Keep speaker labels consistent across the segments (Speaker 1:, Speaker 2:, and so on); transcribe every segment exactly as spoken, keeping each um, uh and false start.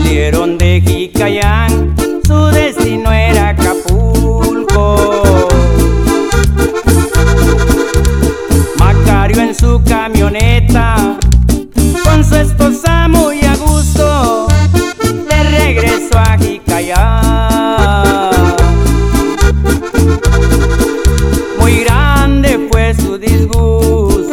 Speaker 1: Salieron de Jicayán, su destino era Acapulco. Macario en su camioneta, con su esposa muy a gusto, de regreso a Jicayán. Muy grande fue su disgusto.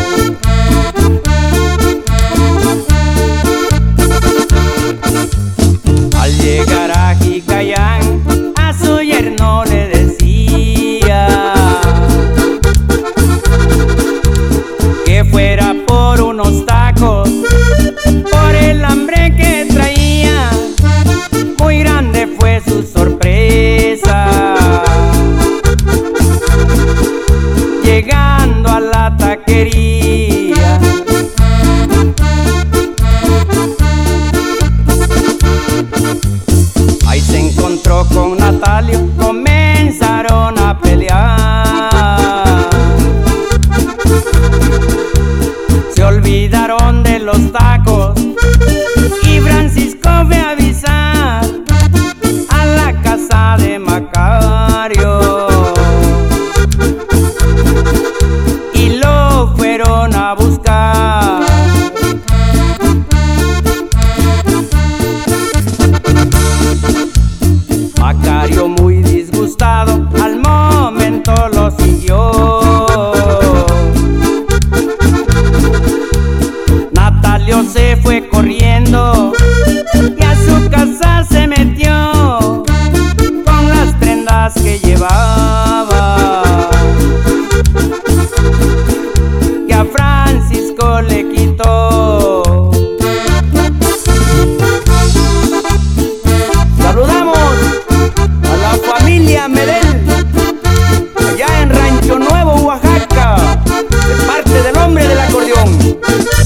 Speaker 1: Al llegar a Jicayán, a su yerno le decía que fuera por unos tacos, por el hambre que traía. Muy grande fue su sorpresa. Llegando a la taquería, ahí se encontró con Natalio, comenzaron a pelear. Se olvidaron de los tacos y Francisco fue a avisar a la casa de Macario. Y lo fueron a buscar. Macario, muy disgustado, al momento lo siguió. Natalio se fue corriendo y a su casa se metió con las prendas que llevaba, que a Francisco le quitó. Saludamos a la familia Medel, allá en Rancho Nuevo, Oaxaca, de parte del hombre del acordeón.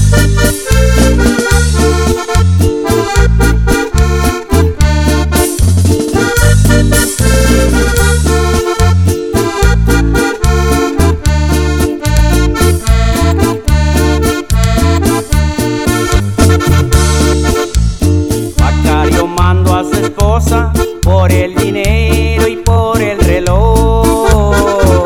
Speaker 1: Macario mandó a su esposa por el dinero y por el reloj.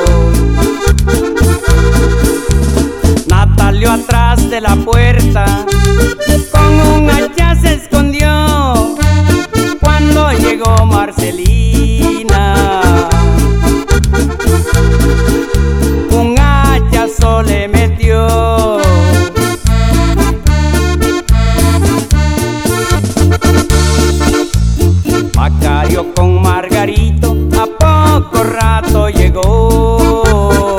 Speaker 1: Natalio atrás de la puerta con un hacha se escondió. Cuando llegó Marcelina, un hachazo le metió. Macario con Margarito a poco rato llegó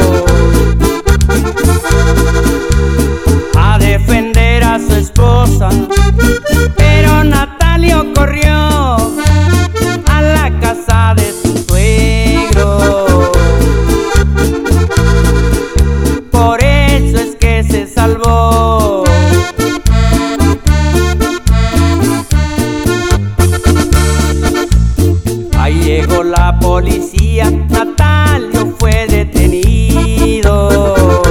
Speaker 1: a defender a su esposa, pero Natalio corrió a la casa de su suegro. Por eso es que se salvó. Ahí llegó la policía, Natalio fue detenido.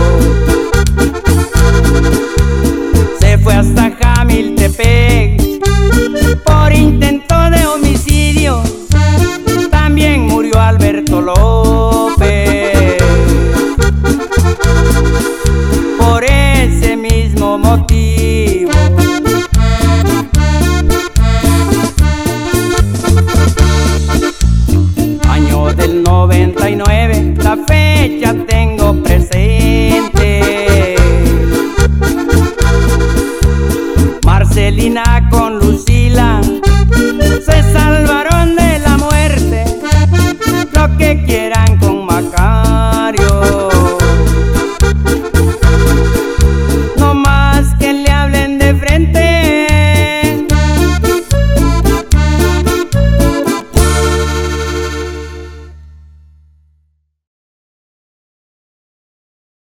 Speaker 1: Se fue hasta Jamiltepec por intento de homicidio. También murió Alberto López por ese mismo motivo. Año del noventa y nueve, la fecha tengo presente. Marcelina con